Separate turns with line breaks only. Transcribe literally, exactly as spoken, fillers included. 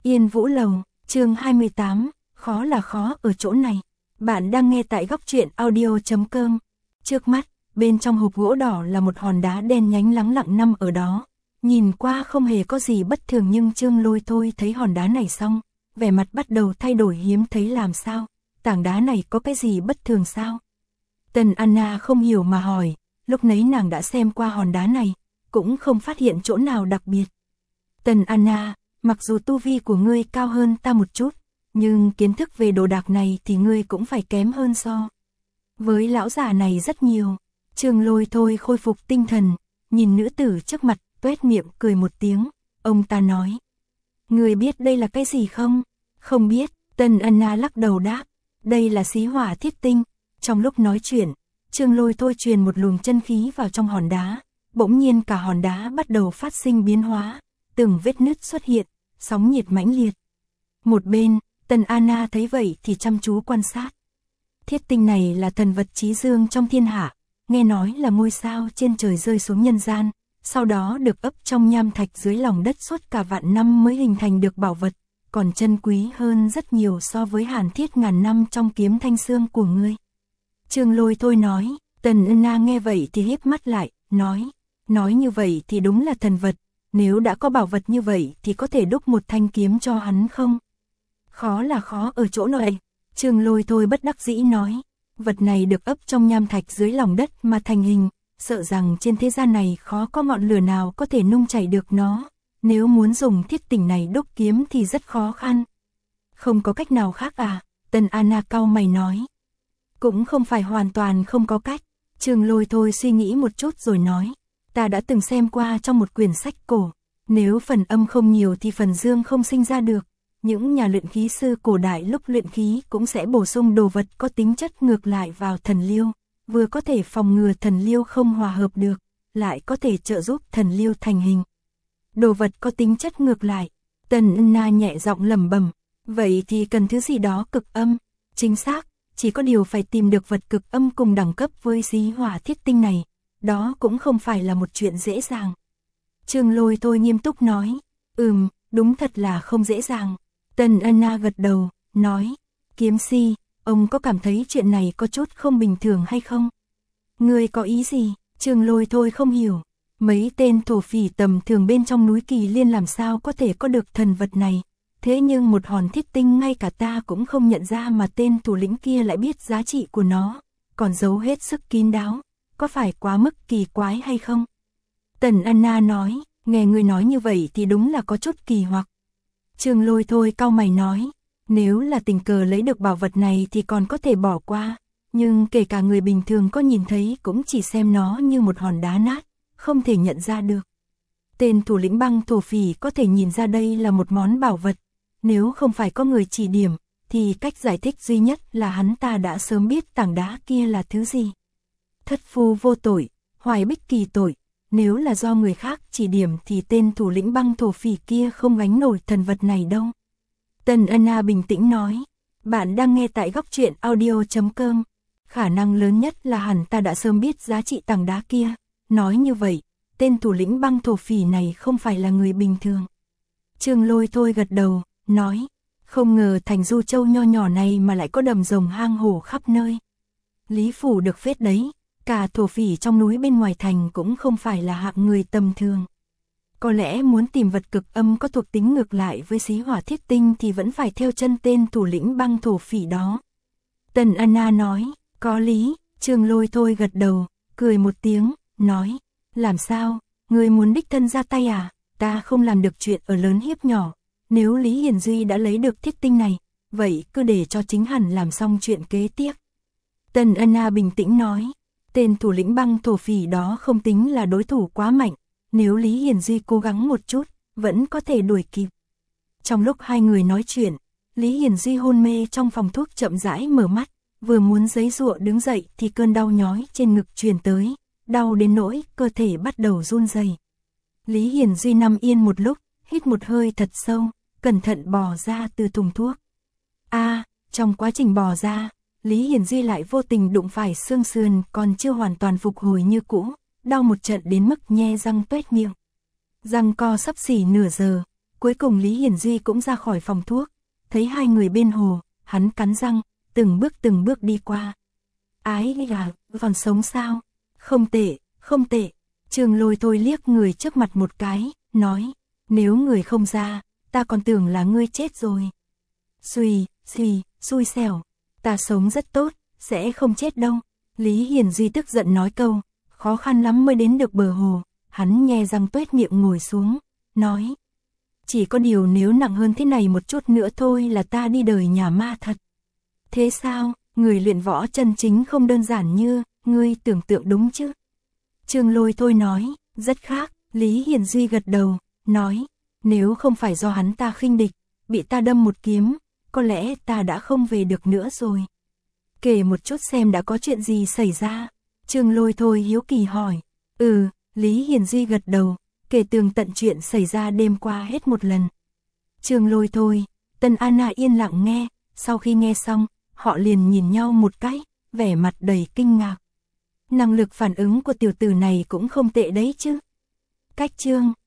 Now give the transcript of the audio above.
Yên Vũ Lầu, chương hai mươi tám, khó là khó ở chỗ này. Bạn đang nghe tại góc truyện audio chấm com. Trước mắt, bên trong hộp gỗ đỏ là một hòn đá đen nhánh lắng lặng nằm ở đó. Nhìn qua không hề có gì bất thường nhưng Trương Lôi Thôi thấy hòn đá này xong, vẻ mặt bắt đầu thay đổi hiếm thấy làm sao. Tảng đá này có cái gì bất thường sao? Tần Anna không hiểu mà hỏi, lúc nấy nàng đã xem qua hòn đá này, cũng không phát hiện chỗ nào đặc biệt. Tần Anna, mặc dù tu vi của ngươi cao hơn ta một chút, nhưng kiến thức về đồ đạc này thì ngươi cũng phải kém hơn so với lão già này rất nhiều. Trương Lôi Thôi khôi phục tinh thần, nhìn nữ tử trước mặt, tuét miệng cười một tiếng, ông ta nói. Ngươi biết đây là cái gì không? Không biết, Tần Anna lắc đầu đáp, đây là xí hỏa thiết tinh. Trong lúc nói chuyện, Trương Lôi Thôi truyền một luồng chân khí vào trong hòn đá, bỗng nhiên cả hòn đá bắt đầu phát sinh biến hóa, từng vết nứt xuất hiện, sóng nhiệt mãnh liệt. Một bên, Tần Anna thấy vậy thì chăm chú quan sát. Thiết tinh này là thần vật chí dương trong thiên hạ, nghe nói là ngôi sao trên trời rơi xuống nhân gian, sau đó được ấp trong nham thạch dưới lòng đất suốt cả vạn năm mới hình thành được bảo vật, còn chân quý hơn rất nhiều so với hàn thiết ngàn năm trong kiếm thanh xương của ngươi. Trương Lôi Thôi nói. Tần Anna nghe vậy thì híp mắt lại, nói, nói như vậy thì đúng là thần vật, nếu đã có bảo vật như vậy thì có thể đúc một thanh kiếm cho hắn không? Khó là khó ở chỗ này. Trương Lôi Thôi bất đắc dĩ nói, vật này được ấp trong nham thạch dưới lòng đất mà thành hình, sợ rằng trên thế gian này khó có ngọn lửa nào có thể nung chảy được nó, nếu muốn dùng thiết tinh này đúc kiếm thì rất khó khăn. Không có cách nào khác à? Tần Anna cau mày nói. Cũng không phải hoàn toàn không có cách. Trương Lôi Thôi suy nghĩ một chút rồi nói, ta đã từng xem qua trong một quyển sách cổ, nếu phần âm không nhiều thì phần dương không sinh ra được. Những nhà luyện khí sư cổ đại lúc luyện khí cũng sẽ bổ sung đồ vật có tính chất ngược lại vào thần liêu, vừa có thể phòng ngừa thần liêu không hòa hợp được, lại có thể trợ giúp thần liêu thành hình. Đồ vật có tính chất ngược lại. Tần Anna nhẹ giọng lẩm bẩm, vậy thì cần thứ gì đó cực âm. Chính xác, chỉ có điều phải tìm được vật cực âm cùng đẳng cấp với xí hỏa thiết tinh này, đó cũng không phải là một chuyện dễ dàng. Trương Lôi Thôi nghiêm túc nói, ừm, đúng thật là không dễ dàng. Tần Anna gật đầu, nói, kiếm si, ông có cảm thấy chuyện này có chút không bình thường hay không? Ngươi có ý gì? Trương Lôi Thôi không hiểu, mấy tên thổ phỉ tầm thường bên trong núi Kỳ Liên làm sao có thể có được thần vật này, thế nhưng một hòn thiết tinh ngay cả ta cũng không nhận ra mà tên thủ lĩnh kia lại biết giá trị của nó, còn giấu hết sức kín đáo, có phải quá mức kỳ quái hay không? Tần Anna nói, nghe ngươi nói như vậy thì đúng là có chút kỳ hoặc. Trương Lôi Thôi cau mày nói, nếu là tình cờ lấy được bảo vật này thì còn có thể bỏ qua, nhưng kể cả người bình thường có nhìn thấy cũng chỉ xem nó như một hòn đá nát, không thể nhận ra được. Tên thủ lĩnh băng thổ phỉ có thể nhìn ra đây là một món bảo vật, nếu không phải có người chỉ điểm, thì cách giải thích duy nhất là hắn ta đã sớm biết tảng đá kia là thứ gì. Thất phu vô tội, hoài bích kỳ tội. Nếu là do người khác chỉ điểm thì tên thủ lĩnh băng thổ phỉ kia không gánh nổi thần vật này đâu. Tần Anna bình tĩnh nói, bạn đang nghe tại góc truyện audio chấm com. Khả năng lớn nhất là hẳn ta đã sớm biết giá trị tảng đá kia. Nói như vậy, tên thủ lĩnh băng thổ phỉ này không phải là người bình thường. Trương Lôi Thôi gật đầu, nói, không ngờ thành Du Châu nho nhỏ này mà lại có đầm rồng hang hổ khắp nơi. Lý phủ được phết đấy. Cả thổ phỉ trong núi bên ngoài thành cũng không phải là hạng người tầm thường. Có lẽ muốn tìm vật cực âm có thuộc tính ngược lại với xí hỏa thiết tinh thì vẫn phải theo chân tên thủ lĩnh băng thổ phỉ đó. Tần Anna nói, có lý. Trương Lôi Thôi gật đầu, cười một tiếng, nói, làm sao, ngươi muốn đích thân ra tay à? Ta không làm được chuyện ở lớn hiếp nhỏ. Nếu Lý Hiền Duy đã lấy được thiết tinh này, vậy cứ để cho chính hắn làm xong chuyện kế tiếp. Tần Anna bình tĩnh nói, tên thủ lĩnh băng thổ phỉ đó không tính là đối thủ quá mạnh, nếu Lý Hiền Duy cố gắng một chút, vẫn có thể đuổi kịp. Trong lúc hai người nói chuyện, Lý Hiền Duy hôn mê trong phòng thuốc chậm rãi mở mắt, vừa muốn giãy giụa đứng dậy thì cơn đau nhói trên ngực truyền tới, đau đến nỗi cơ thể bắt đầu run rẩy. Lý Hiền Duy nằm yên một lúc, hít một hơi thật sâu, cẩn thận bò ra từ thùng thuốc. A, à, trong quá trình bò ra, Lý Hiền Duy lại vô tình đụng phải xương sườn còn chưa hoàn toàn phục hồi như cũ, đau một trận đến mức nhe răng tuét miệng. Răng co sắp xỉ nửa giờ, Cuối cùng Lý Hiển Duy cũng ra khỏi phòng thuốc, thấy hai người bên hồ, hắn cắn răng, từng bước từng bước đi qua. Ái gà, còn sống sao? Không tệ, không tệ. Trương Lôi Thôi liếc người trước mặt một cái, nói, nếu người không ra, ta còn tưởng là ngươi chết rồi. Xùi, xùi, xui xẻo, ta sống rất tốt, sẽ không chết đâu. Lý Hiển Duy tức giận nói câu, khó khăn lắm mới đến được bờ hồ, hắn nhe răng tuét miệng ngồi xuống, nói, chỉ có điều nếu nặng hơn thế này một chút nữa thôi là ta đi đời nhà ma thật. Thế sao, người luyện võ chân chính không đơn giản như, ngươi tưởng tượng đúng chứ? Trương Lôi Thôi nói, rất khác. Lý Hiển Duy gật đầu, nói, nếu không phải do hắn ta khinh địch, bị ta đâm một kiếm, có lẽ ta đã không về được nữa rồi. Kể một chút xem đã có chuyện gì xảy ra. Trương Lôi Thôi hiếu kỳ hỏi. Ừ, Lý Hiển Duy gật đầu, kể tường tận chuyện xảy ra đêm qua hết một lần. Trương Lôi Thôi, Tân Anna yên lặng nghe, sau khi nghe xong, họ liền nhìn nhau một cái, vẻ mặt đầy kinh ngạc. Năng lực phản ứng của tiểu tử này cũng không tệ đấy chứ. Cách chương